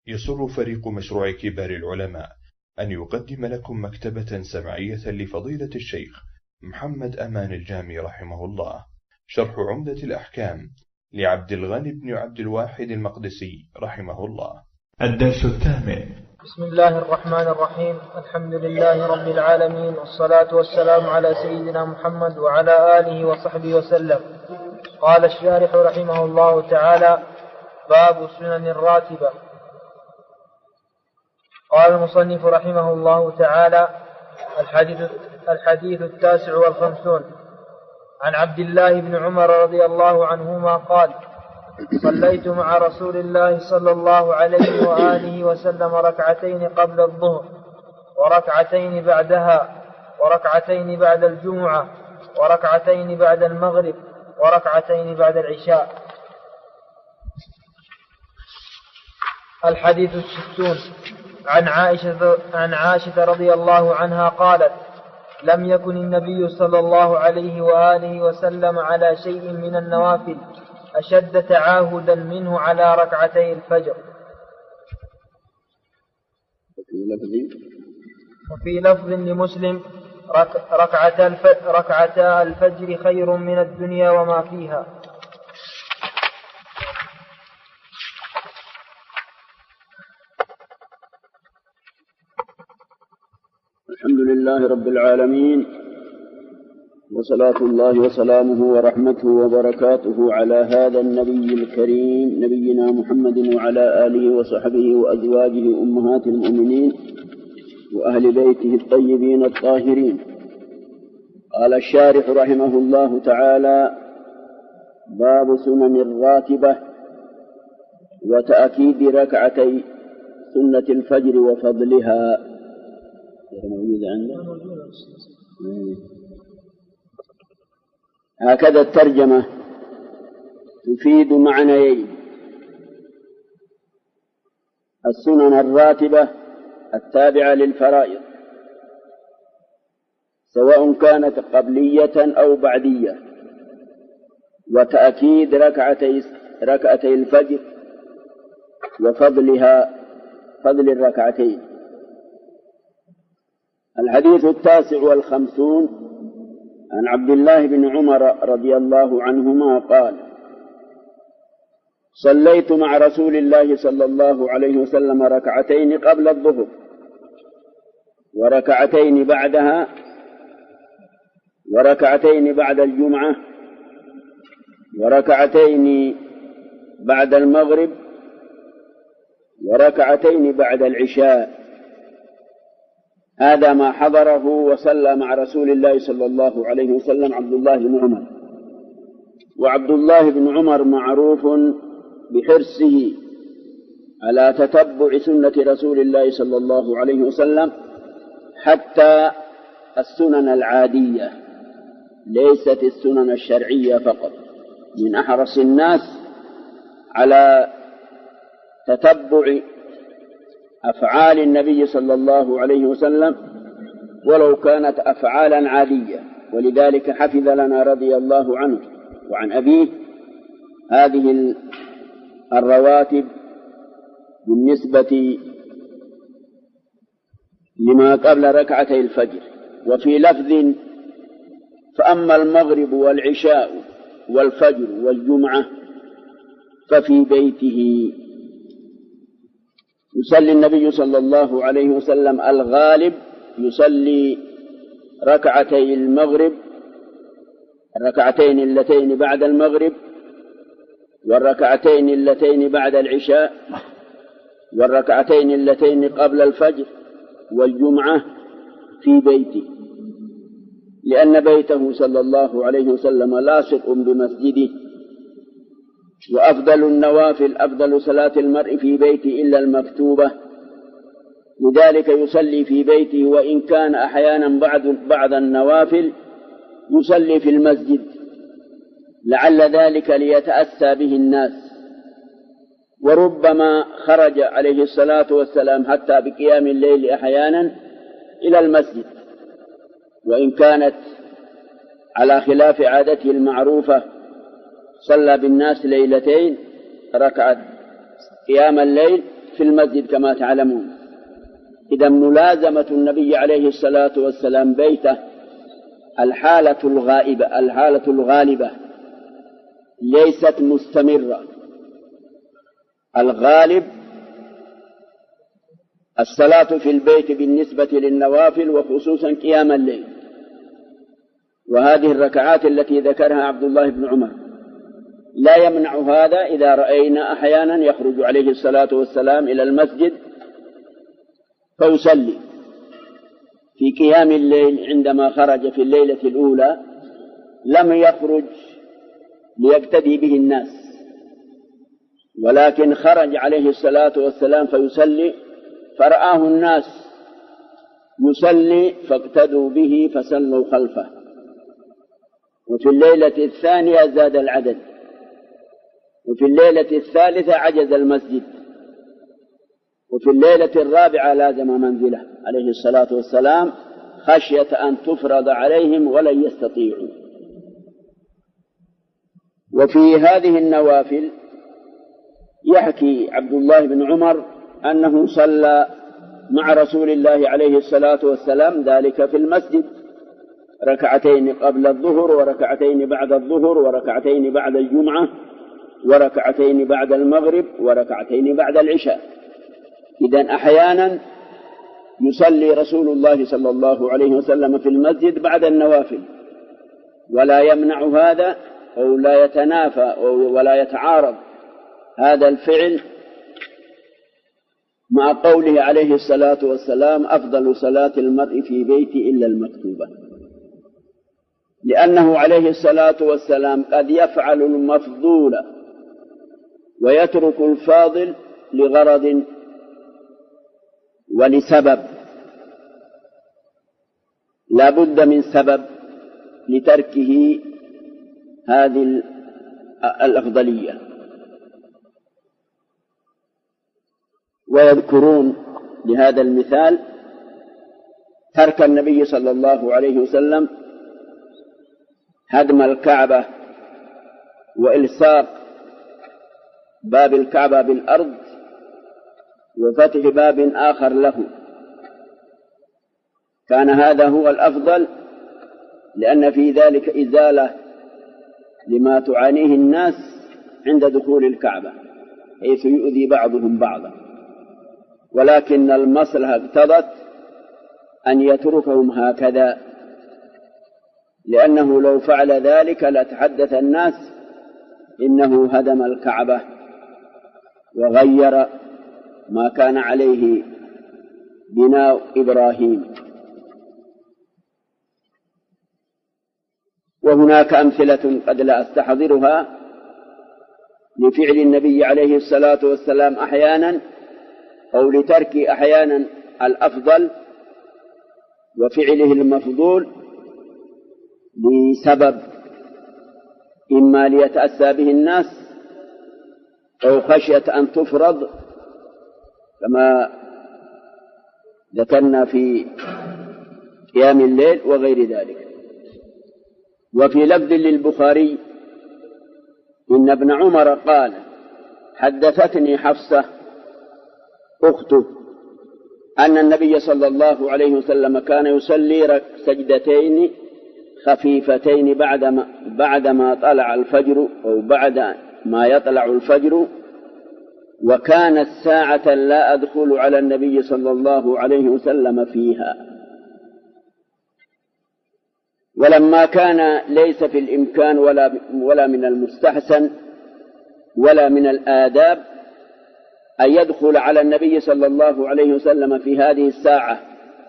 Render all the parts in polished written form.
يسر فريق مشروع كبار العلماء أن يقدم لكم مكتبة سمعية لفضيلة الشيخ محمد أمان الجامي رحمه الله، شرح عمدة الأحكام لعبد الغني بن عبد الواحد المقدسي رحمه الله. الدرس الثامن. بسم الله الرحمن الرحيم. الحمد لله رب العالمين، والصلاة والسلام على سيدنا محمد وعلى آله وصحبه وسلم. قال الشارح رحمه الله تعالى: باب سنن الراتبة. قال المصنف رحمه الله تعالى: الحديث 59. عن عبد الله بن عمر رضي الله عنهما قال: صليت مع رسول الله صلى الله عليه وآله وسلم ركعتين قبل الظهر، وركعتين بعدها، وركعتين بعد الجمعة، وركعتين بعد المغرب، وركعتين بعد العشاء. الحديث 60. عن عائشة رضي الله عنها قالت: لم يكن النبي صلى الله عليه وآله وسلم على شيء من النوافل أشد تعاهدا منه على ركعتي الفجر. وفي لفظ لمسلم: ركعتا الفجر خير من الدنيا وما فيها. الحمد لله رب العالمين، وصلاة الله وسلامه ورحمته وبركاته على هذا النبي الكريم نبينا محمد وعلى آله وصحبه وأزواجه أمهات المؤمنين وأهل بيته الطيبين الطاهرين. قال الشارح رحمه الله تعالى: باب سنن الراتبة وتأكيد ركعتي سنة الفجر وفضلها. هكذا الترجمة تفيد معنيين: السنن الراتبة التابعة للفرائض سواء كانت قبلية أو بعدية، وتأكيد ركعتي الفجر وفضلها، فضل الركعتين. الحديث 59. عن عبد الله بن عمر رضي الله عنهما قال: صليت مع رسول الله صلى الله عليه وسلم ركعتين قبل الظهر، وركعتين بعدها، وركعتين بعد الجمعة، وركعتين بعد المغرب، وركعتين بعد العشاء. هذا ما حضره وصلى مع رسول الله صلى الله عليه وسلم عبد الله بن عمر. وعبد الله بن عمر معروف بحرصه على تتبع سنة رسول الله صلى الله عليه وسلم، حتى السنن العادية ليست السنن الشرعية فقط. من أحرص الناس على تتبع أفعال النبي صلى الله عليه وسلم ولو كانت أفعالا عادية. ولذلك حفظ لنا رضي الله عنه وعن أبيه هذه الرواتب بالنسبة لما قبل ركعتي الفجر. وفي لفظ: فأما المغرب والعشاء والفجر والجمعة ففي بيته. يصلي النبي صلى الله عليه وسلم الغالب يصلي ركعتي المغرب، الركعتين اللتين بعد المغرب، والركعتين اللتين بعد العشاء، والركعتين اللتين قبل الفجر، والجمعة في بيته، لأن بيته صلى الله عليه وسلم لاصق بمسجده. وأفضل النوافل أفضل صلاة المرء في بيته إلا المكتوبة، لذلك يصلي في بيته، وإن كان أحيانا بعض النوافل يصلي في المسجد، لعل ذلك ليتأسى به الناس. وربما خرج عليه الصلاة والسلام حتى بقيام الليل أحيانا إلى المسجد، وإن كانت على خلاف عادته المعروفة صلى بالناس ليلتين، ركعة قيام الليل في المسجد كما تعلمون. إذا ملازمة النبي عليه الصلاة والسلام بيته الحالة الغالبة ليست مستمرة. الغالب الصلاة في البيت بالنسبة للنوافل وخصوصا قيام الليل، وهذه الركعات التي ذكرها عبد الله بن عمر لا يمنع هذا. إذا رأينا أحيانا يخرج عليه الصلاة والسلام إلى المسجد فيصلي في قيام الليل، عندما خرج في الليلة الأولى لم يخرج ليقتدي به الناس، ولكن خرج عليه الصلاة والسلام فيصلي، فرآه الناس يصلي فاقتدوا به فصلوا خلفه. وفي الليلة الثانية زاد العدد، وفي الليلة الثالثة عجز المسجد، وفي الليلة الرابعة لازم منزله عليه الصلاة والسلام خشية أن تفرض عليهم ولن يستطيعوا. وفي هذه النوافل يحكي عبد الله بن عمر أنه صلى مع رسول الله عليه الصلاة والسلام ذلك في المسجد، ركعتين قبل الظهر وركعتين بعد الظهر وركعتين بعد الجمعة وركعتين بعد المغرب وركعتين بعد العشاء. إذن أحيانا يصلي رسول الله صلى الله عليه وسلم في المسجد بعد النوافل، ولا يمنع هذا أو لا يتنافى ولا يتعارض هذا الفعل مع قوله عليه الصلاة والسلام أفضل صلاة المرء في بيته إلا المكتوبة، لأنه عليه الصلاة والسلام قد يفعل المفضول ويترك الفاضل لغرض ولسبب، لا بد من سبب لتركه هذه الأفضلية. ويذكرون لهذا المثال ترك النبي صلى الله عليه وسلم هدم الكعبة وإلصاق باب الكعبة بالأرض وفتح باب آخر له، كان هذا هو الأفضل، لأن في ذلك إزالة لما تعانيه الناس عند دخول الكعبة حيث يؤذي بعضهم بعضا، ولكن المصلحة اقتضت أن يتركهم هكذا، لأنه لو فعل ذلك لتحدث الناس إنه هدم الكعبة وغير ما كان عليه بناء إبراهيم. وهناك أمثلة قد لا أستحضرها لفعل النبي عليه الصلاة والسلام أحيانا أو لترك أحيانا الأفضل وفعله المفضول لسبب، إما ليتأسى به الناس أو خشية أن تفرض كما ذكرنا في قيام الليل وغير ذلك. وفي لفظ للبخاري إن ابن عمر قال حدثتني حفصة أخته أن النبي صلى الله عليه وسلم كان يصلي سجدتين خفيفتين بعدما طلع الفجر أو بعد ما يطلع الفجر، وكانت ساعة لا أدخل على النبي صلى الله عليه وسلم فيها. ولما كان ليس في الإمكان ولا من المستحسن ولا من الآداب أن يدخل على النبي صلى الله عليه وسلم في هذه الساعة،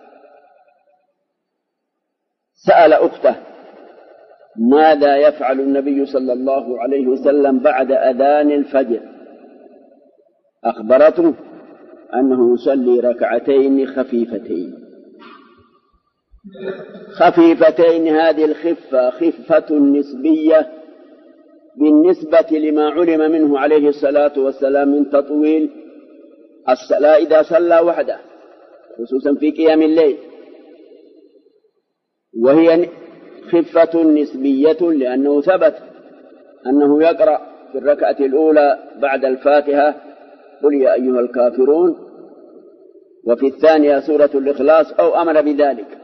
سأل أخته ماذا يفعل النبي صلى الله عليه وسلم بعد أذان الفجر، أخبرته أنه يصلي ركعتين خفيفتين. هذه الخفة خفة نسبية بالنسبة لما علم منه عليه الصلاة والسلام من تطويل الصلاة إذا صلى وحده خصوصا في قيام الليل، وهي خفة نسبية لأنه ثبت أنه يقرأ في الركعة الأولى بعد الفاتحة قل يا أيها الكافرون، وفي الثانية سورة الإخلاص أو أمر بذلك.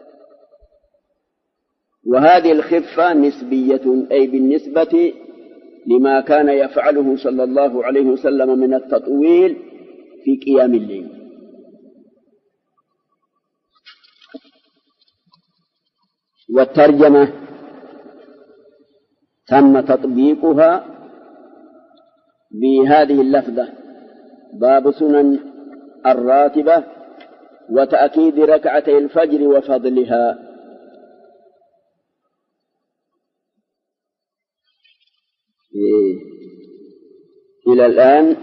وهذه الخفة نسبية، أي بالنسبة لما كان يفعله صلى الله عليه وسلم من التطويل في قيام الليل. والترجمة تم تطبيقها بهذه اللفظة: باب سنن الراتبة وتأكيد ركعتي الفجر وفضلها. إلى الآن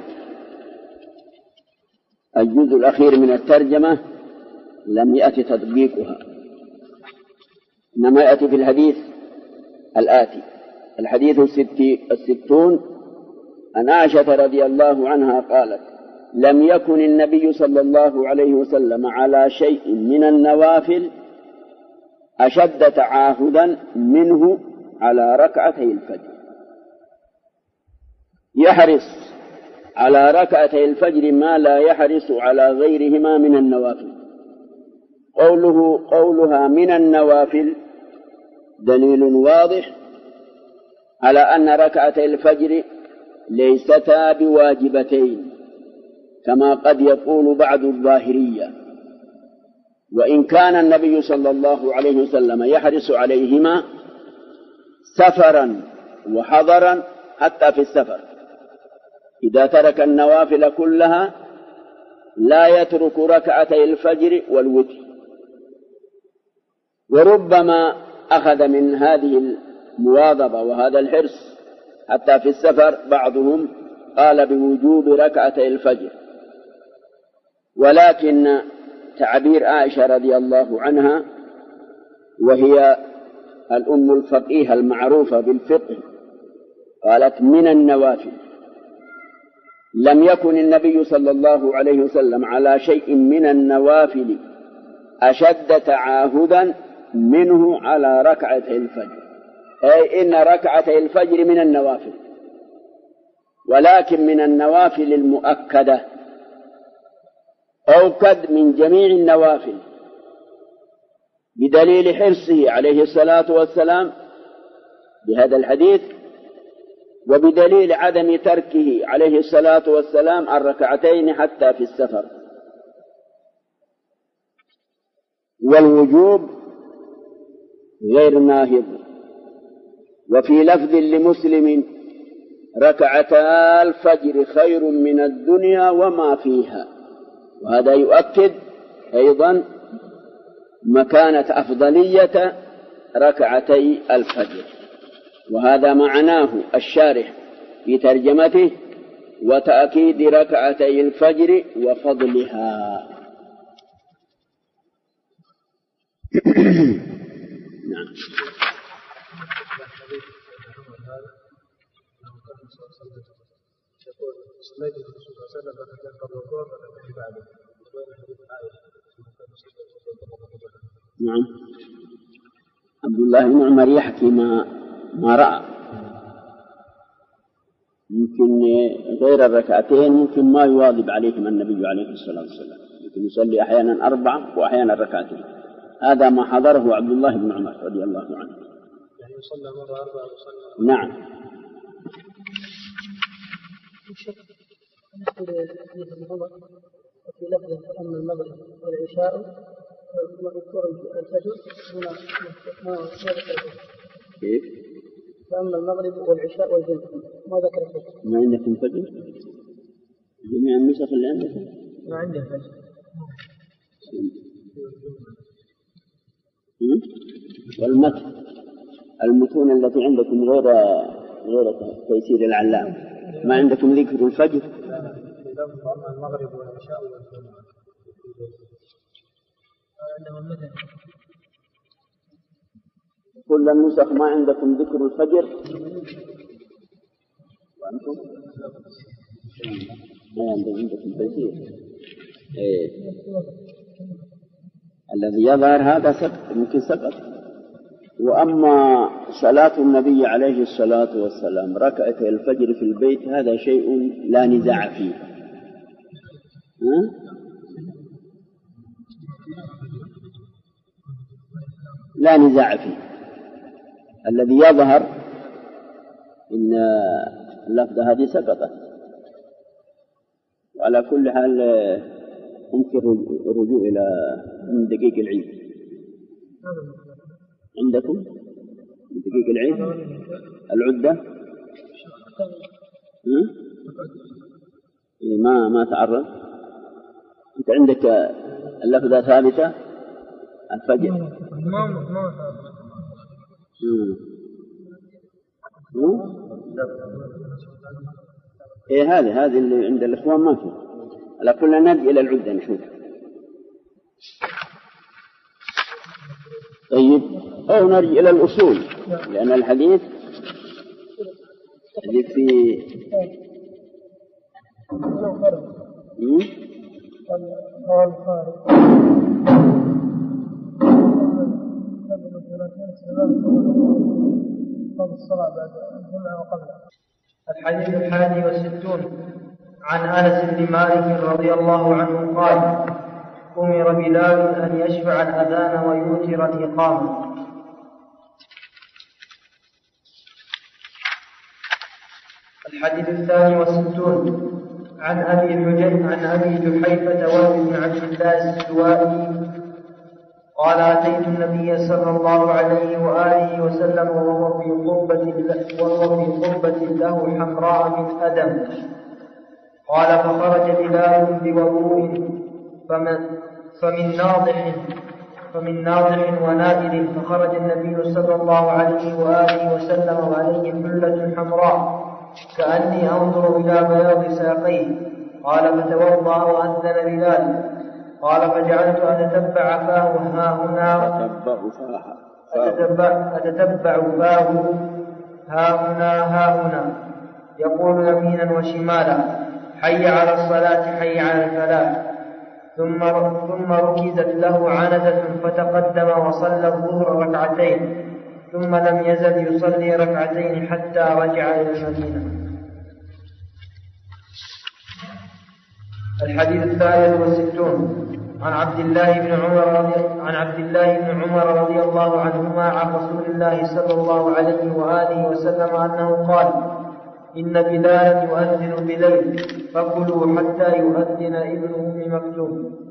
الجزء الأخير من الترجمة لم يأتي تطبيقها، إنما يأتي في الحديث الآتي: الحديث 60 عن عائشة رضي الله عنها قالت: لم يكن النبي صلى الله عليه وسلم على شيء من النوافل أشد تعاهدا منه على ركعتي الفجر. يحرص على ركعتي الفجر ما لا يحرص على غيرهما من النوافل. قولها من النوافل دليل واضح على أن ركعتي الفجر ليستا بواجبتين كما قد يقول بعض الظاهرية، وإن كان النبي صلى الله عليه وسلم يحرص عليهما سفرا وحضرا. حتى في السفر إذا ترك النوافل كلها لا يترك ركعتي الفجر والوتر. وربما أخذ من هذه المواظبة وهذا الحرص حتى في السفر بعضهم قال بوجوب ركعتي الفجر، ولكن تعبير عائشة رضي الله عنها، وهي الأم الفقيهة المعروفة بالفقه، قالت من النوافل. لم يكن النبي صلى الله عليه وسلم على شيء من النوافل أشد تعاهدا منه على ركعتي الفجر، أي إن ركعتي الفجر من النوافل، ولكن من النوافل المؤكدة، أوكد من جميع النوافل، بدليل حرصه عليه الصلاة والسلام بهذا الحديث، وبدليل عدم تركه عليه الصلاة والسلام الركعتين حتى في السفر. والوجوب غير ناهض. وفي لفظ لمسلم: ركعتا الفجر خير من الدنيا وما فيها. وهذا يؤكد أيضا مكانة أفضلية ركعتي الفجر، وهذا معناه الشارح في ترجمته: وتأكيد ركعتي الفجر وفضلها. نعم. نعم. عبد الله بن عمر يحكي ما رأى، يمكن غير الركعتين ممكن ما يواظب عليهم النبي عليه الصلاة والسلام، يمكن يصلي أحيانا 4 وأحيانا ركعتين. هذا ما حضره عبد الله بن عمر رضي الله عنه. يعني يصلى مرة 4 ويصلى. نعم. في لفظ أما المغرب والعشاء وذكر الفجر هنا ما ذكر. كيف؟ فأما المغرب والعشاء والفجر ما ذكر الفجر. ما عندكم فجر؟ جميع النسخ اللي عندكم؟ ما عندي فجر. المتون التي عندكم غير تيسير العلام، ما عندكم ذكر الفجر؟ أما المغرب والعشاء والفجر عندهم مثل كل النسخ ما عندكم ذكر الفجر، وأنتم ما عندكم تيسير. الذي يظهر هذا سقط، يمكن سقط. وأما صلاة النبي عليه الصلاة والسلام ركعتي الفجر في البيت هذا شيء لا نزاع فيه، لا نزاع فيه. الذي يظهر إن اللفظة هذه سقطت، وعلى كل حال يمكن الرجوع إلى من دقيق العيد. عندكم من دقيق العيد العدة ما تعرض. أنت عندك اللفظة ثابتة الفجر. إيه هذه اللي عند الإخوان ما في. على كل نرجع إلى العدة نشوف. طيب أو نرجع إلى الأصول، لأن الحديث في الحديث 61 عن أنس بن مالك رضي الله عنه قال: أمر بلال أن يشفع الأذان ويوتر الإقامة. الحديث 62 عن أبي جحيفة وهب بن عبد الله السوائي قال: أتيت النبي صلى الله عليه وآله وسلم وهو في قبة له حمراء من أدم. قال: فخرج بلال بوضوء فمن ناضح ونائل، فخرج النبي صلى الله عليه وآله وسلم وعليه حلة حمراء كأني أنظر إلى بياض ساقيه. قال: فتوضأ وأذن بلال. قال: فجعلت أتتبع فاه ها هنا يقول يمينا وشمالا: حي على الصلاة حي على الفلاح. ثم ركزت له عنزة فتقدم وصلى الظهر ركعتين، ثم لم يزل يصلي ركعتين حتى رجع إلى المدينة. الحديث 63 عن عبد الله بن عمر رضي الله عنهما عن رسول الله صلى الله عليه وآله وسلم أنه قال: إن بلالا يؤذن بليل فكلوا حتى يؤذن ابن أم مكتوم.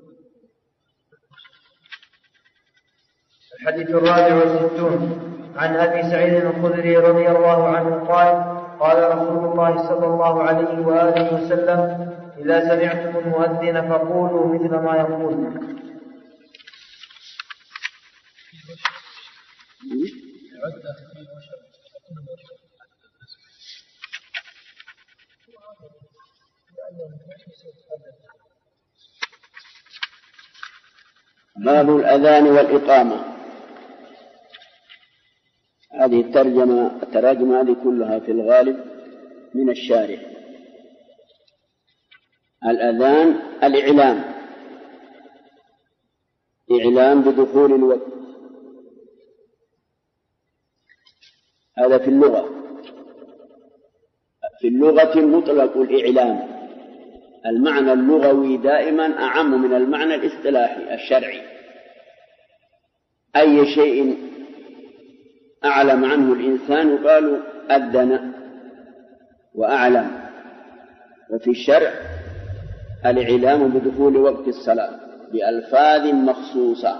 الحديث 64 عن أبي سعيد الخدري رضي الله عنه قال: قال رسول الله صلى الله عليه وآله وسلم: إذا سمعتم المؤذن فقولوا مثل ما يقول. باب الأذان والإقامة. هذه التراجم هذه كلها في الغالب من الشارع. الأذان إعلام بدخول الوقت، هذا في اللغة مطلق الإعلام. المعنى اللغوي دائما أعم من المعنى الاصطلاحي الشرعي. أي شيء أعلم عنه الإنسان يقال أذن وأعلم. وفي الشرع الإعلام بدخول وقت الصلاة بألفاظ مخصوصة،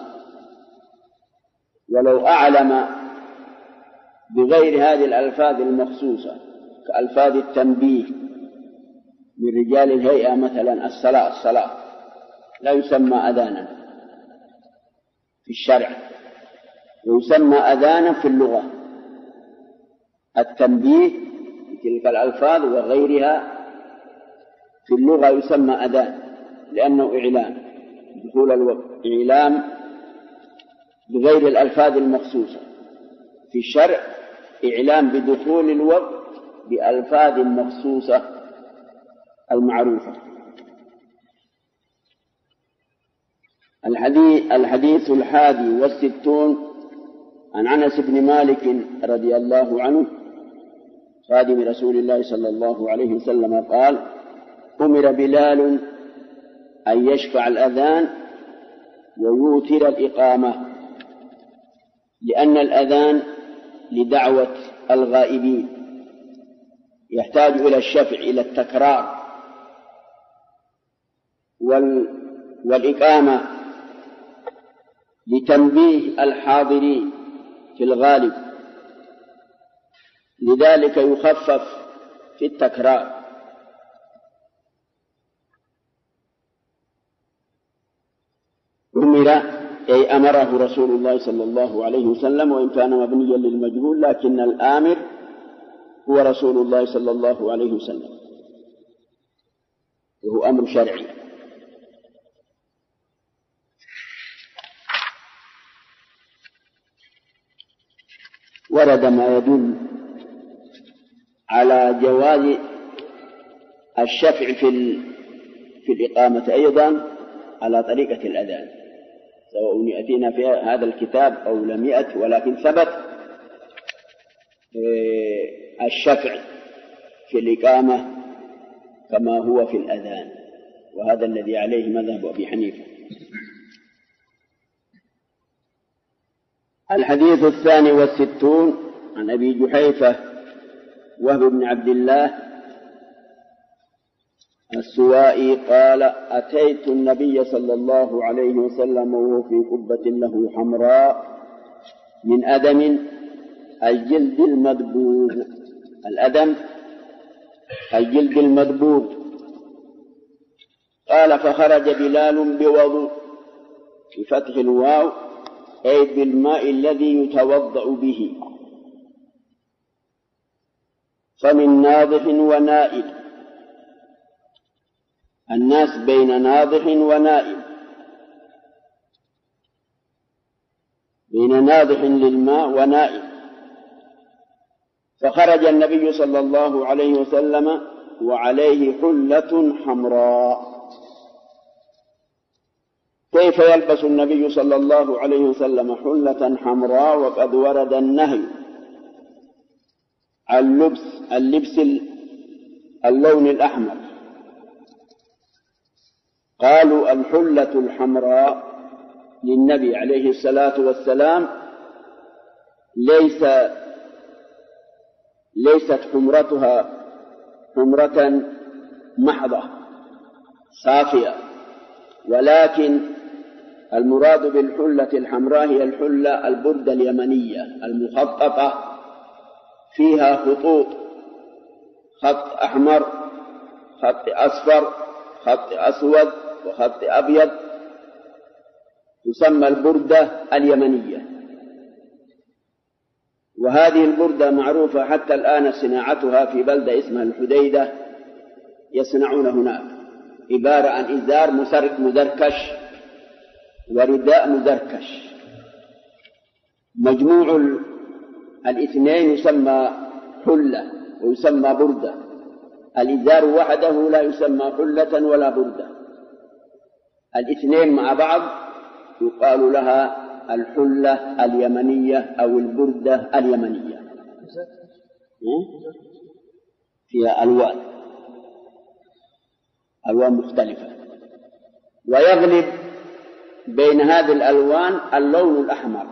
ولو أعلم بغير هذه الألفاظ المخصوصة كألفاظ التنبيه من رجال الهيئة مثلا الصلاة لا يسمى أذانا في الشرع، ويسمى أذانا في اللغة. التنبيه بتلك الألفاظ وغيرها في اللغة يسمى أذان، لأنه إعلام دخول الوقت، إعلام بغير الألفاظ المخصوصة. في الشرع إعلام بدخول الوقت بألفاظ مخصوصة المعروفة. الحديث 61 عن أنس بن مالك رضي الله عنه خادم رسول الله صلى الله عليه وسلم قال: أمر بلال أن يشفع الأذان ويوتر الإقامة، لأن الأذان لدعوة الغائبين يحتاج إلى الشفع، إلى التكرار، والإقامة لتنبيه الحاضرين في الغالب، لذلك يخفف في التكرار. أمره رسول الله صلى الله عليه وسلم، وإن كان مبنيا للمجهول، لكن الآمر هو رسول الله صلى الله عليه وسلم، وهو أمر شرعي. ورد ما يدل على جواز الشفع في الإقامة أيضا على طريقة الأذان، سواء يأتينا في هذا الكتاب أو لم يأت، ولكن ثبت الشفع في الإقامة كما هو في الأذان، وهذا الذي عليه مذهب أبي حنيفة. الحديث 62 عن أبي جحيفة وهب بن عبد الله السوائي قال: أتيت النبي صلى الله عليه وسلم وهو في قبة له حمراء من أدم الجلد المدبوغ. الأدم الجلد المدبوغ. قال: فخرج بلال بوضوء، بفتح الواو، أي بالماء الذي يتوضأ به، فمن ناضح ونائل. الناس بين ناضح ونائل، بين ناضح للماء ونائل. فخرج النبي صلى الله عليه وسلم وعليه حلة حمراء. كيف يلبس النبي صلى الله عليه وسلم حلة حمراء وقد ورد النهي عن اللبس اللون الأحمر؟ قالوا: الحلة الحمراء للنبي عليه الصلاة والسلام ليست حمرتها حمرة محضة صافية، ولكن المراد بالحلة الحمراء هي الحلة البردة اليمنية المخططة، فيها خطوط، خط أحمر، خط أصفر، خط أسود، وخط أبيض، تسمى البردة اليمنية. وهذه البردة معروفة حتى الآن صناعتها في بلدة اسمها الحديدة، يصنعون هناك، عبارة عن إزار مزركش ورداء مزركش، مجموع الاثنين يسمى حلة ويسمى بردة. الإزار وحده لا يسمى حلة ولا بردة، الاثنين مع بعض يقال لها الحلة اليمنية أو البردة اليمنية. فيها ألوان مختلفة، ويغلب بين هذه الألوان اللون الأحمر،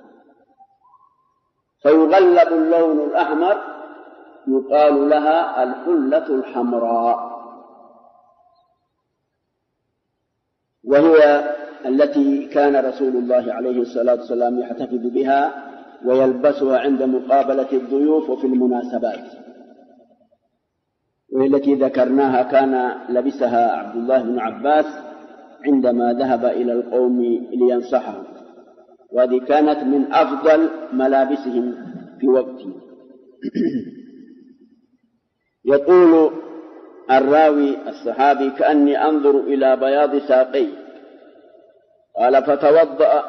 فيغلب اللون الأحمر يقال لها الحلة الحمراء، وهي التي كان رسول الله عليه الصلاة والسلام يحتفظ بها ويلبسها عند مقابلة الضيوف وفي المناسبات، وهي التي ذكرناها كان لبسها عبد الله بن عباس عندما ذهب إلى القوم لينصحهم، وهذه كانت من أفضل ملابسهم في وقته. يقول الراوي الصحابي: كأني أنظر إلى بياض ساقي. قال: فتوضأ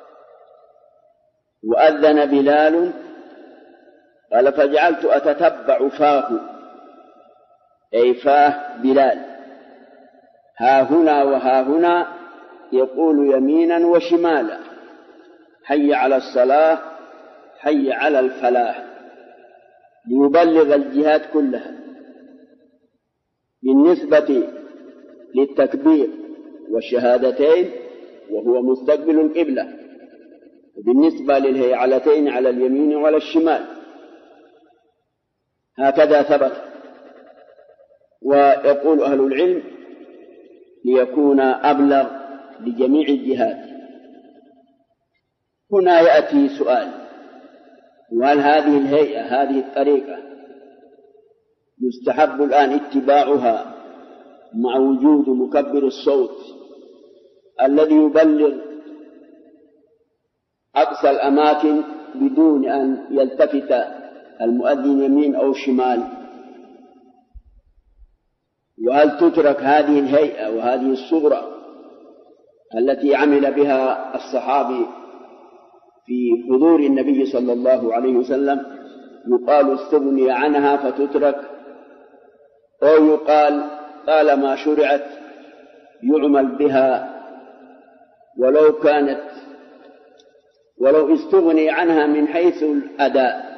وأذن بلال. قال: فجعلت أتتبع فاه، أي فاه بلال، ها هنا وها هنا، يقول يمينا وشمالا: حي على الصلاة، حي على الفلاح، ليبلغ الجهات كلها. بالنسبة للتكبير والشهادتين وهو مستقبل القبلة، وبالنسبة للهيعلتين على اليمين وعلى الشمال. هكذا ثبت. ويقول أهل العلم ليكون أبلغ لجميع الجهات. هنا يأتي سؤال: وهل هذه الهيئة، هذه الطريقة، يستحب الآن اتباعها مع وجود مكبر الصوت الذي يبلغ أقصى الأماكن بدون أن يلتفت المؤذن يمين أو شمال؟ وهل تترك هذه الهيئة وهذه الصورة التي عمل بها الصحابي في حضور النبي صلى الله عليه وسلم، يقال استغني عنها فتترك، أو يقال طالما شرعت يعمل بها ولو استغني عنها من حيث الأداء؟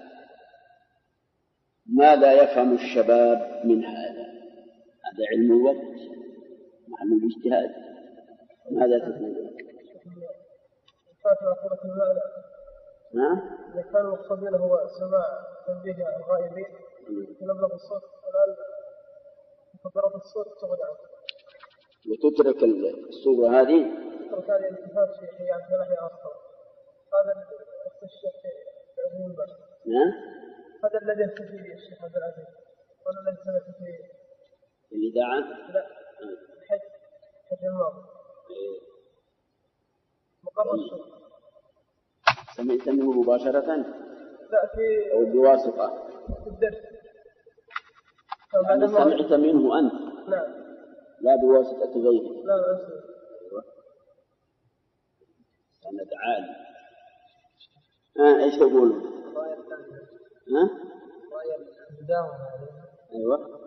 ماذا يفهم الشباب من هذا؟ هذا علم الوقت، محل الاجتهاد. ماذا تقول؟ إذا كان المقصود هو سماع تنبيه الغائبين يبلغ الصوت، الآن مكبرات الصوت تغني عنه وتترك الصورة هذه. تترك هذه الالتفات في حيات ناحية أصلا. هذا نفس الشيء في عزيز البشر. هذا الذي يستفيد فيه الشيخ عبد العزيز، ولا الذي سمعت فيه الإذاعة؟ لا، حج الماضي مقر الصوت. سمعت منه مباشرة؟ لا، في أو بواسطة في الدرس. يعني سمعت منه أنت؟ نعم. لا بواسطة غيره؟ لا، لا أسمع. أيوة. سند عالي. إيش تقولون؟ أيوة.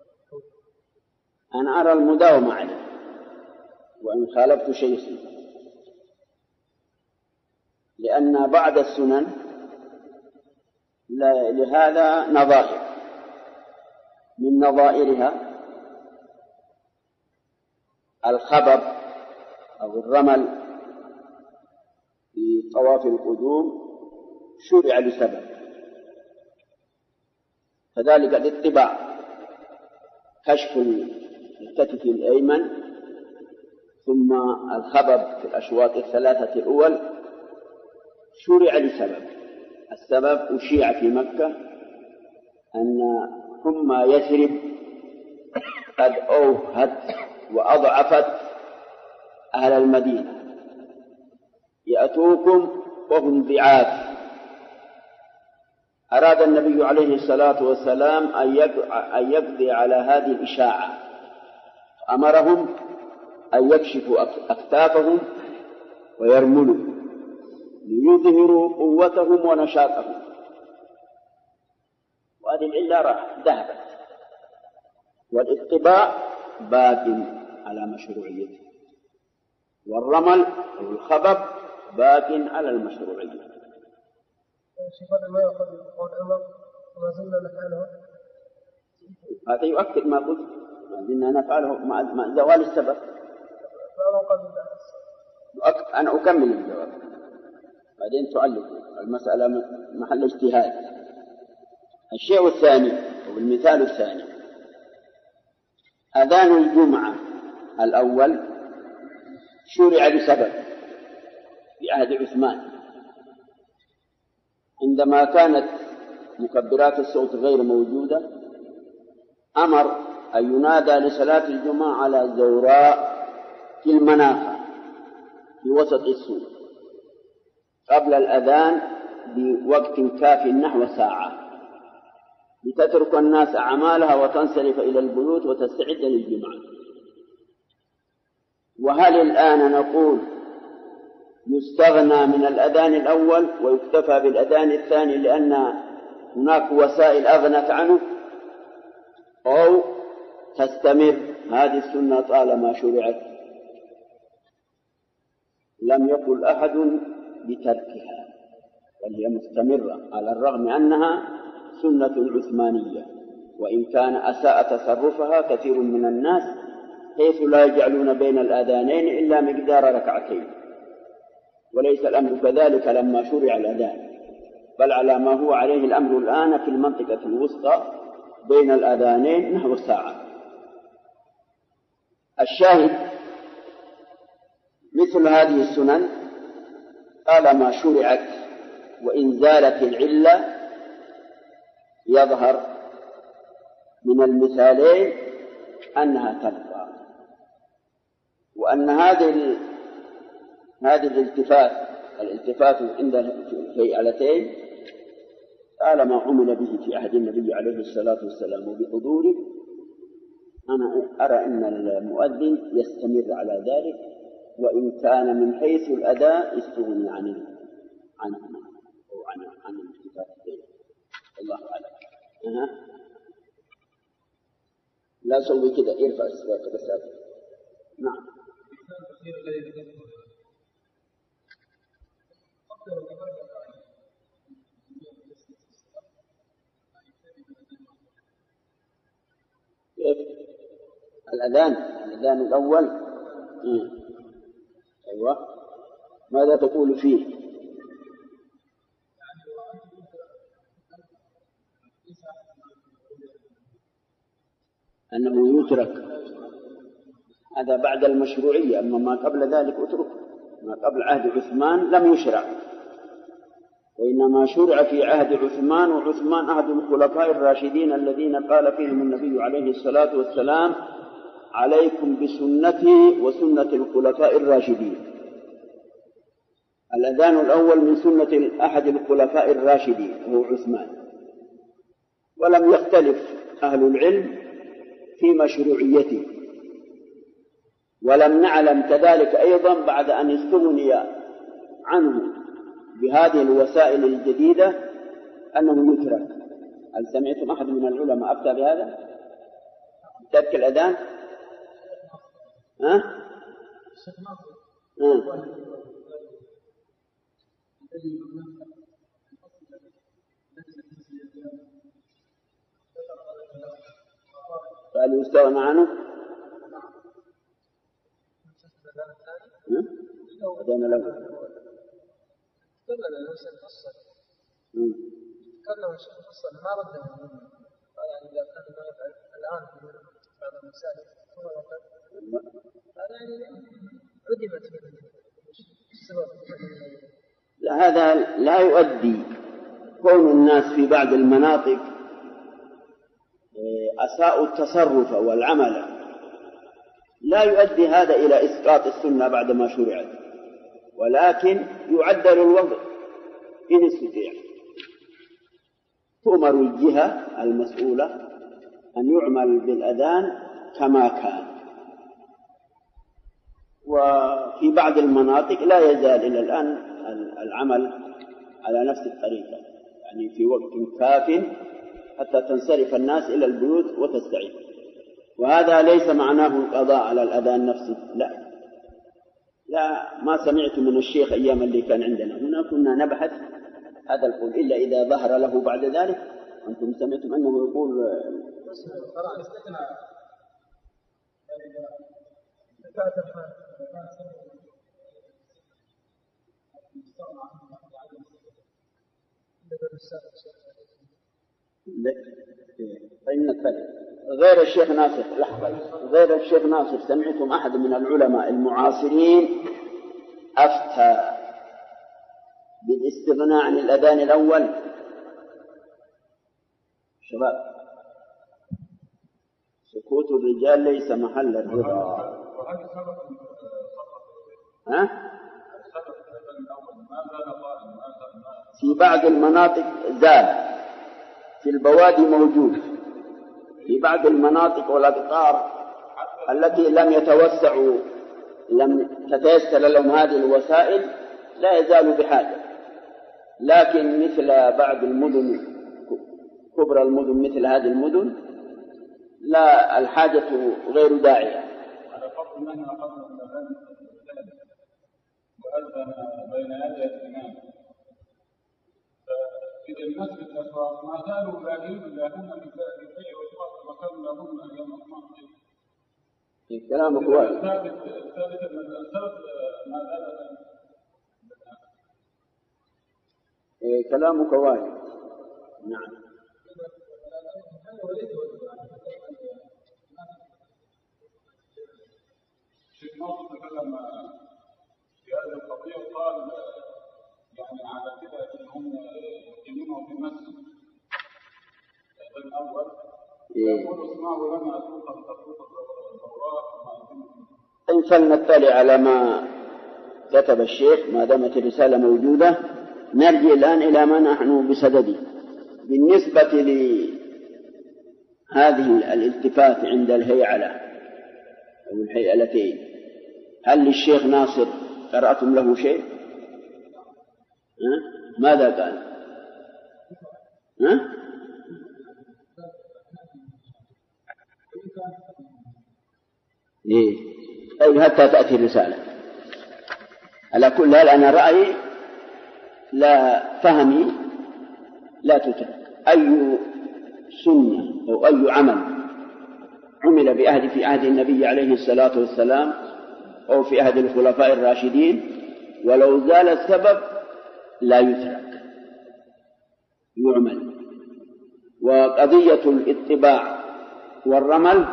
أنا أرى المداومة عليه، وإن خالفت شيخي، لأن بعد السنن لهذا نظائر. من نظائرها الخبر أو الرمل في طواف القدوم شرع لسبب، كذلك الاتباع، كشف الكتف الأيمن، ثم الخبر في الأشواط الثلاثة الأول شرع لسبب. السبب أشيع في مكة أن حمى يثرب قد أوهت وأضعفت أهل المدينة، يأتوكم وهم ضعاف. أراد النبي عليه الصلاة والسلام أن يقضي على هذه الإشاعة، أمرهم أن يكشفوا أكتافهم ويرملوا ليظهروا قوتهم ونشاطهم، وهذه العلة ذهبت. والاتباع باق على مشروعيته، والرمل أو الخبر باق على المشروعية. شيخ هذا ما يأخذ قول عمر وما زلنا نفعله. هذا يؤكد ما قلت، ما زلنا نفعله مع زوال السبب. أنا أكمل الجواب بعدين تعلق المسألة محل اجتهاد. الشيء الثاني أو المثال الثاني أذان الجمعة الأول شرع بسبب في عهد عثمان، عندما كانت مكبرات الصوت غير موجودة أمر أن ينادى لصلاة الجمعة على زوراء في المنافة في وسط السوق قبل الأذان بوقت كاف نحو ساعة، لتترك الناس أعمالها وتنصرف إلى البيوت وتستعد للجمعة. وهل الآن نقول يستغنى من الأذان الأول ويكتفى بالأذان الثاني لأن هناك وسائل أغنت عنه، أو تستمر هذه السنة طالما شرعت؟ لم يقل أحد بتركها، بل هي مستمرة على الرغم أنها سنة عثمانية، وإن كان أساء تصرفها كثير من الناس حيث لا يجعلون بين الآذانين إلا مقدار ركعتين، وليس الأمر كذلك لما شرع الأذان، بل على ما هو عليه الأمر الآن في المنطقة الوسطى بين الآذانين نحو ساعة. الشاهد مثل هذه السنن طالما شرعت وإن زالت العلة يظهر من المثالين أنها تبقى، وأن هذه الالتفات عند الهيئتين طالما عمل به في عهد النبي عليه الصلاة والسلام وبحضوره، أنا أرى أن المؤذن يستمر على ذلك، وإن كان من حيث الأداء استغني عنهما أو عن الالتفات. الله أعلم. لا سوي كذا، ارفع السباق بس. نعم. الأذان الأول. أيوة، ماذا تقول فيه؟ أنه يترك، هذا بعد المشروعية، أما ما قبل ذلك اترك. ما قبل عهد عثمان لم يشرع، وإنما شرع في عهد عثمان، وعثمان أحد الخلفاء الراشدين الذين قال فيهم النبي عليه الصلاة والسلام: عليكم بسنتي وسنة الخلفاء الراشدين. الأذان الأول من سنة أحد الخلفاء الراشدين وهو عثمان، ولم يختلف أهل العلم في مشروعيته، ولم نعلم كذلك أيضا بعد أن استغني عنه بهذه الوسائل الجديدة أنه يترك. هل سمعتم أحد من العلماء أفتى بهذا؟ ترك الأذان؟ قالوا يستغنى عنه؟ أذان الأول. تكلم الشيخ فصل ما رده قال يعني إذا كان ما يفعل الآن في بعض المسائل ثم وقت هذا يعني عدمت من السبب. لا، هذا لا يؤدي كون الناس في بعض المناطق أساءوا التصرف والعمل، لا يؤدي هذا إلى إسقاط السنة بعد ما شرعت، ولكن يعدل الوضع إن استطيع. تؤمر الجهة المسؤولة أن يعمل بالأذان كما كان، وفي بعض المناطق لا يزال إلى الآن العمل على نفس الطريقة، يعني في وقت كاف حتى تنصرف الناس إلى البيوت وتستعيد. وهذا ليس معناه القضاء على الأذان نفسه، لا، ما سمعت من الشيخ أيام اللي كان عندنا هنا كنا نبحث هذا القول إلا إذا ظهر له بعد ذلك. أنتم سمعتم أنه يقول غير الشيخ ناصر؟ لحظة، غير الشيخ ناصر سمعتم أحد من العلماء المعاصرين أفتى بالاستغناء عن الأذان الأول؟ شباب، سكوت الرجال ليس محل الرضا. في بعض المناطق زال، في البوادي موجود، في بعض المناطق والأقطار التي لم تتيسر لهم هذه الوسائل لا يزال بحاجة، لكن مثل بعض المدن كبرى المدن مثل هذه المدن لا، الحاجة غير داعية. على فرض أننا أخذنا من الأذان وأذن بين يدي الإمام، فإذا الناس في الأسواق ما زالوا لاهين لهم ببيع وشراء وكان لهم أيام عثمان. كلامك واحد. كلامك واحد. نعم. الشيخ ناصر تكلم في هذه القضية وقال يعني على كده انهم يقيمونه في المسجد الأول يقول اسمعوا لنا سلطة التوراة فلنطلع على ما كتب الشيخ ما دامت الرسالة موجودة. نرجع الآن إلى ما نحن بصدده. بالنسبة لهذه الالتفات عند الهيعلة أو الهيئلتين، هل للشيخ ناصر قرأتم له شيء؟ ماذا قال؟ أي حتى تأتي الرسالة. على كل حال أنا رأيي لا فهمي لا تترك. أي سنة أو أي عمل عمل في عهد النبي عليه الصلاة والسلام أو في عهد الخلفاء الراشدين ولو زال السبب لا يترك يعمل. وقضية الاتباع والرمل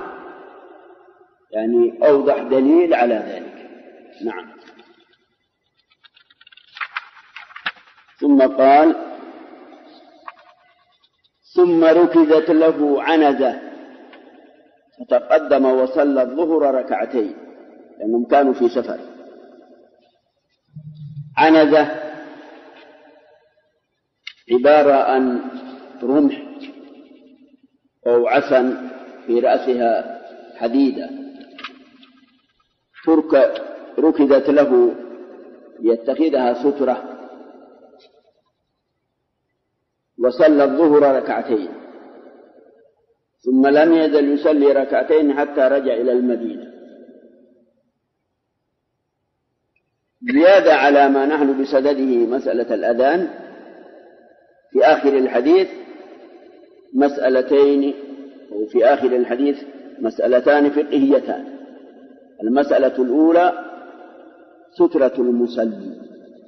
يعني أوضح دليل على ذلك. نعم. ثم قال ثم ركزت له عنزة فتقدم وصلى الظهر ركعتين لأنهم كانوا في سفر. عنزة عبارة عن رمح أو عصا في رأسها حديدة ركزت له يتخذها سترة. وصلى الظهر ركعتين ثم لم يزل يصلي ركعتين حتى رجع إلى المدينة. زيادة على ما نحن بصدده مسألة الأذان في آخر الحديث مسألتين، وفي آخر الحديث مسألتان فقهيتان. المسألة الأولى سترة المصلي.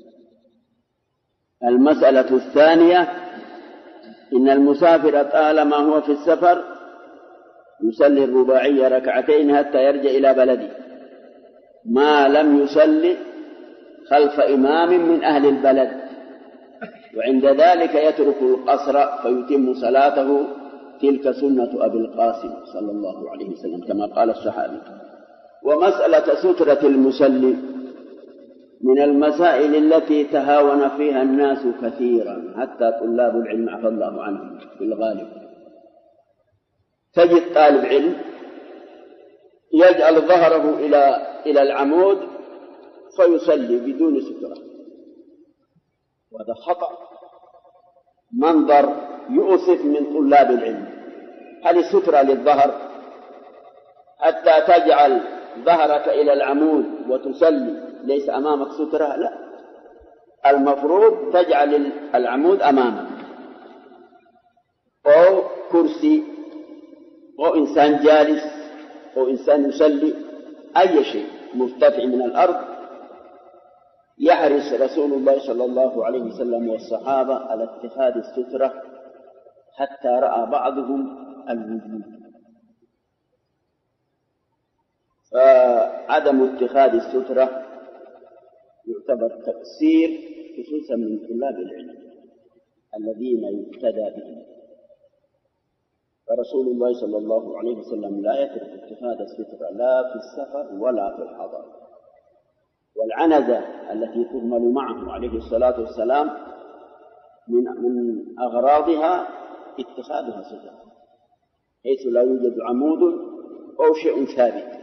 المسألة الثانية إن المسافر طالما هو في السفر يصلي الرباعية ركعتين حتى يرجع إلى بلده ما لم يصلي خلف إمام من أهل البلد، وعند ذلك يترك القصر فيتم صلاته. تلك سنة أبي القاسم صلى الله عليه وسلم كما قال الصحابي. ومسألة سترة المصلي من المسائل التي تهاون فيها الناس كثيرا حتى طلاب العلم عفى الله عنهم في الغالب. تجد طالب علم يجعل ظهره إلى العمود فيصلي بدون سترة، وهذا خطأ منظر يؤسف من طلاب العلم. هل السترة للظهر حتى تجعل ظهرك إلى العمود وتصلي ليس أمامك سترة؟ لا، المفروض تجعل العمود أمامك أو كرسي أو إنسان جالس أو إنسان يصلي، أي شيء مرتفع من الأرض. يحرص رسول الله صلى الله عليه وسلم والصحابة على اتخاذ السترة حتى رأى بعضهم الوجود. فعدم اتخاذ السترة يعتبر تقصير خصوصا من طلاب العلم الذين يقتدى بهم. فرسول الله صلى الله عليه وسلم لا يترك اتخاذ السترة لا في السفر ولا في الحضر. والعنزة التي تهمل معه عليه الصلاة والسلام من أغراضها اتخاذها سترة حيث لا يوجد عمود أو شيء ثابت.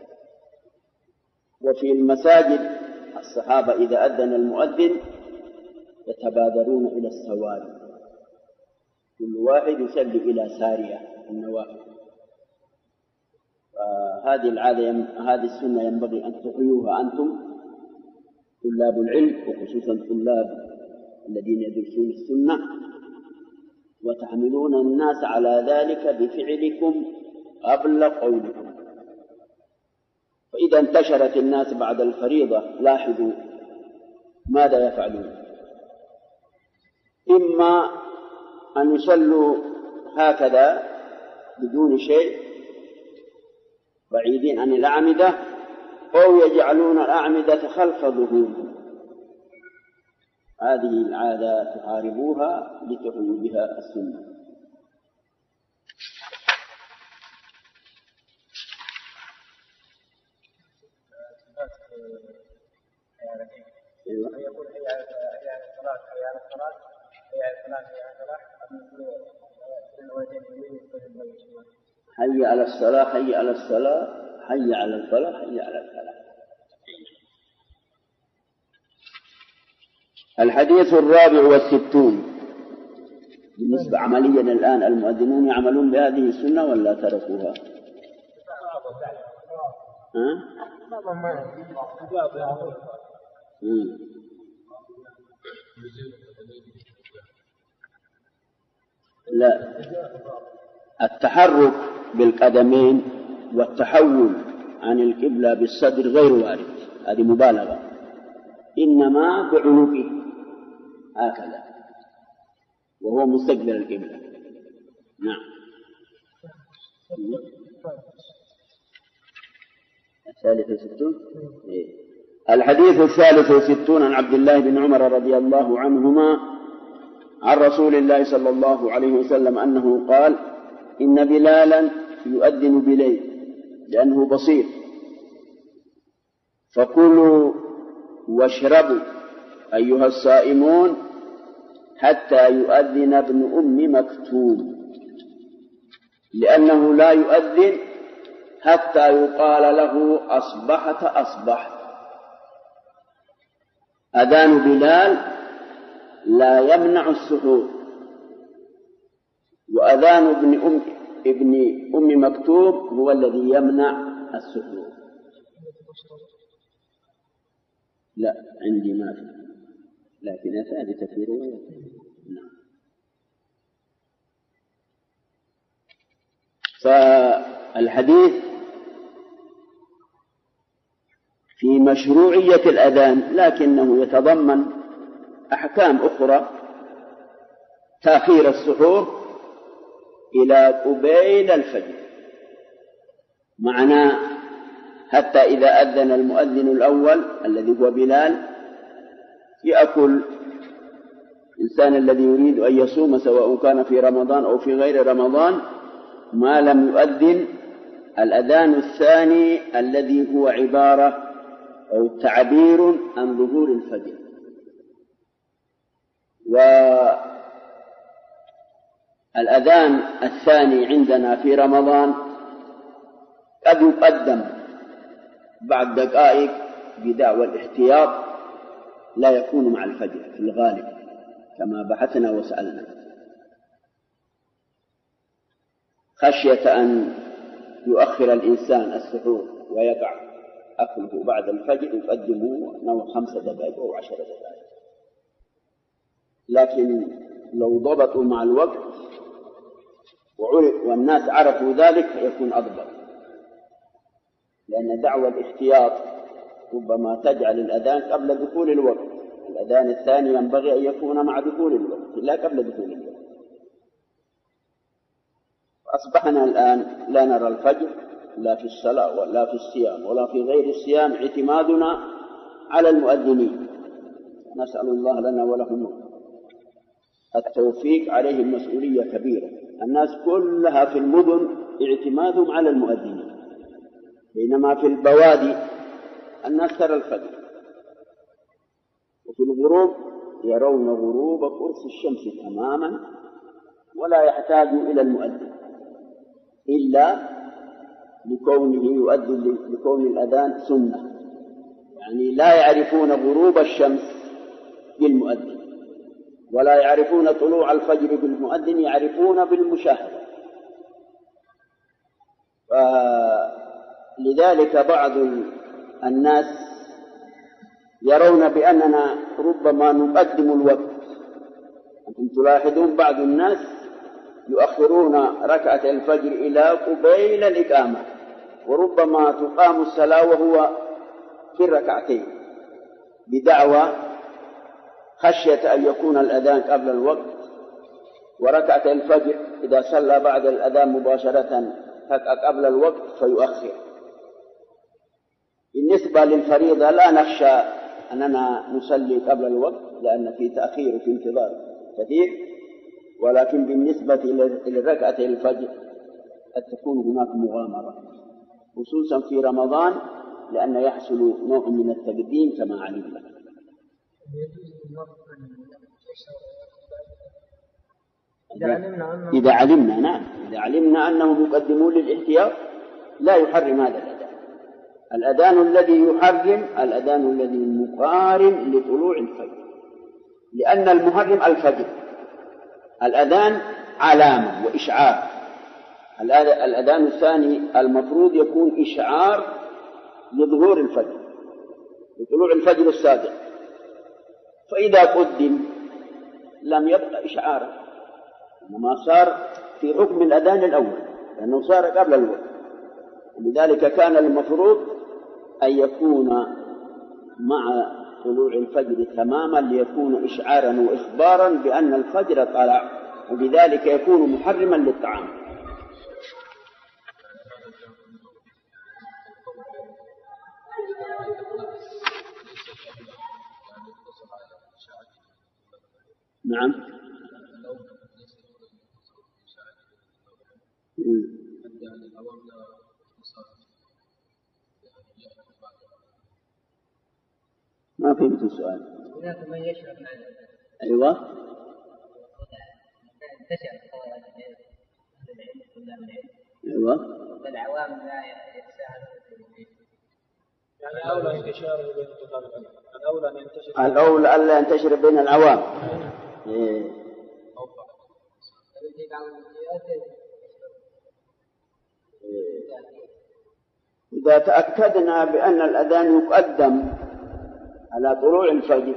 وفي المساجد الصحابة إذا أذن المؤذن يتبادرون إلى السواري، كل واحد يصلي إلى سارية النوافل. فهذه العادة هذه السنة ينبغي أن تحيوها أنتم طلاب العلم، وخصوصا الطلاب الذين يدرسون السنة، وتحملون الناس على ذلك بفعلكم قبل قولكم. فإذا انتشرت الناس بعد الفريضة لاحظوا ماذا يفعلون؟ إما أن يصلوا هكذا بدون شيء بعيدين عن الأعمدة، أو يجعلون الأعمدة خلف ظهورهم. هذه العادة تحاربوها لتحيوا بها السنة. يقول حي على الصلاة حي على الصلاة حي على الفلاح حي على الفلاح، حي على الصلاة حي على الصلاة حي على الفلاح حي على الفلاح. الحديث 64. بالنسبة عمليا الآن المؤذنون يعملون بهذه السنة ولا تركوها؟ لا، التحرك بالقدمين والتحول عن القبلة بالصدر غير وارد، هذه مبالغة، إنما بعنقه هكذا وهو مستقبل القبلة. نعم. الثالث 60. الحديث 63 عن عبد الله بن عمر رضي الله عنهما عن رسول الله صلى الله عليه وسلم أنه قال: إن بلالا يؤذن بليل لأنه بصير، فكلوا واشربوا أيها الصائمون حتى يؤذن ابن أم مكتوم، لأنه لا يؤذن حتى يقال له أصبحت أصبحت. أذان بلال لا يمنع السحور، وأذان ابن أم مكتوم هو الذي يمنع السحور. لا عندي ما في، لكن ثابتة في رواية. نعم. فالحديث في مشروعية الأذان، لكنه يتضمن أحكام أخرى: تأخير السحور إلى قبيل الفجر، معناه حتى إذا أذن المؤذن الأول الذي هو بلال يأكل الإنسان الذي يريد أن يصوم سواء كان في رمضان أو في غير رمضان ما لم يؤذن الأذان الثاني الذي هو عبارة أو تعبير عن ظهور الفجر. والأذان الثاني عندنا في رمضان قد يقدم بعد دقائق بدعوى الاحتياط، لا يكون مع الفجر في الغالب كما بحثنا وسألنا، خشية أن يؤخر الإنسان السحور ويقع أكله بعد الفجر يقدمه نحو 5 دقائق أو 10 دقائق. لكن لو ضبطوا مع الوقت والناس عرفوا ذلك يكون أضبط، لأن دعوى الاحتياط ربما تجعل الأذان قبل دخول الوقت. الأذان الثاني ينبغي أن يكون مع دخول الوقت لا قبل دخول الوقت. أصبحنا الآن لا نرى الفجر لا في الصلاة ولا في الصيام ولا في غير الصيام، اعتمادنا على المؤذنين. نسأل الله لنا ولهم التوفيق، عليهم مسؤولية كبيرة. الناس كلها في المدن اعتمادهم على المؤذنين، بينما في البوادي الناس ترى الفجر، وفي الغروب يرون غروب قرص الشمس تماما ولا يحتاجوا إلى المؤذن إلا لكونه يؤذن، لكون الأذان سنة، يعني لا يعرفون غروب الشمس بالمؤذن ولا يعرفون طلوع الفجر بالمؤذن، يعرفون بالمشاهدة. لذلك بعض الناس يرون بأننا ربما نقدم الوقت. أنتم تلاحظون بعض الناس يؤخرون ركعة الفجر إلى قبيل الإقامة وربما تقام الصلاة وهو في الركعتين بدعوى خشية أن يكون الأذان قبل الوقت، وركعة الفجر إذا صلى بعد الأذان مباشرة قبل الوقت فيؤخر. بالنسبة للفريضة لا نخشى أننا نصلي قبل الوقت لأن في تأخير وفي انتظار كثير، ولكن بالنسبة لركعة الفجر قد تكون هناك مغامرة خصوصا في رمضان لأن يحصل نوع من التقديم كما علمنا. إذا علمنا نعم، إذا علمنا أنهم يقدمون للاحتياط لا يحرم هذا الأذان. الأذان الذي يحرم الأذان الذي مقارن لطلوع الفجر، لأن المحرم الفجر، الأذان علامة وإشعار. الأذان الثاني المفروض يكون إشعار لظهور الفجر، لطلوع الفجر الصادق، فإذا قدم لم يبقى إشعارا، إنما صار في حكم الأذان الأول لأنه صار قبل الوقت. لذلك كان المفروض أن يكون مع طلوع الفجر تماما ليكون إشعارا وإخبارا بأن الفجر طلع، وبذلك يكون محرما للطعام. نعم. ما فهمت السؤال. هناك من يشرب معنا. أيوة. انتشر أيوة. العوام لا يتساهلون يعني أولى انتشار بين الطلبة، الأولى أن ينتشر، الأولى ألا ينتشر بين العوام. إذا تأكدنا بأن الأذان يقدم على طلوع الفجر.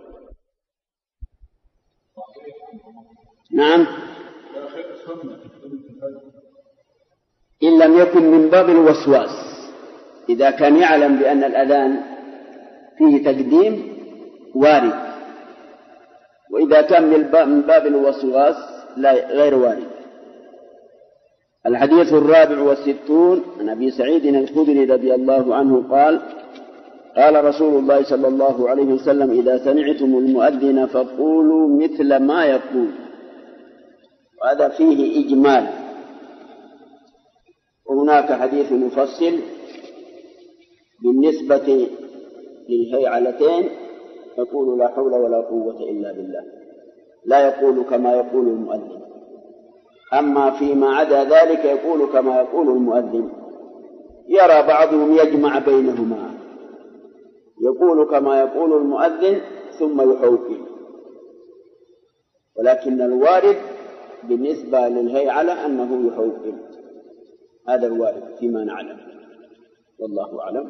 نعم. إن لم يكن من باب الوسواس، إذا كان يعلم بأن الأذان فيه تقديم وارد، وإذا كان من باب الوسواس غير وارد. الحديث 64 عن أبي سعيد الخدري رضي الله عنه قال: قال رسول الله صلى الله عليه وسلم: إذا سمعتم المؤذن فقولوا مثل ما يقول. وهذا فيه إجمال، وهناك حديث مفصل بالنسبة للهيعلتين يقول: لا حول ولا قوة إلا بالله، لا يقول كما يقول المؤذن. أما فيما عدا ذلك يقول كما يقول المؤذن. يرى بعضهم يجمع بينهما، يقول كما يقول المؤذن ثم يحوكل، ولكن الوارد بالنسبة للهيعلة أنه يحوكل، هذا الوارد فيما نعلم، والله أعلم.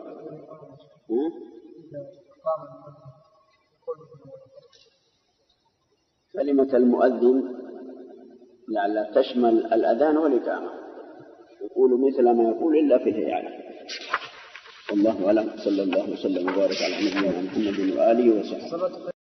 كلمة المؤذن لعل تشمل الأذان والإقامة، يقول مثل ما يقول إلا في الهيعلة. والله أعلم. صلى الله وسلم وبارك على نبينا محمد وآله وصحبه.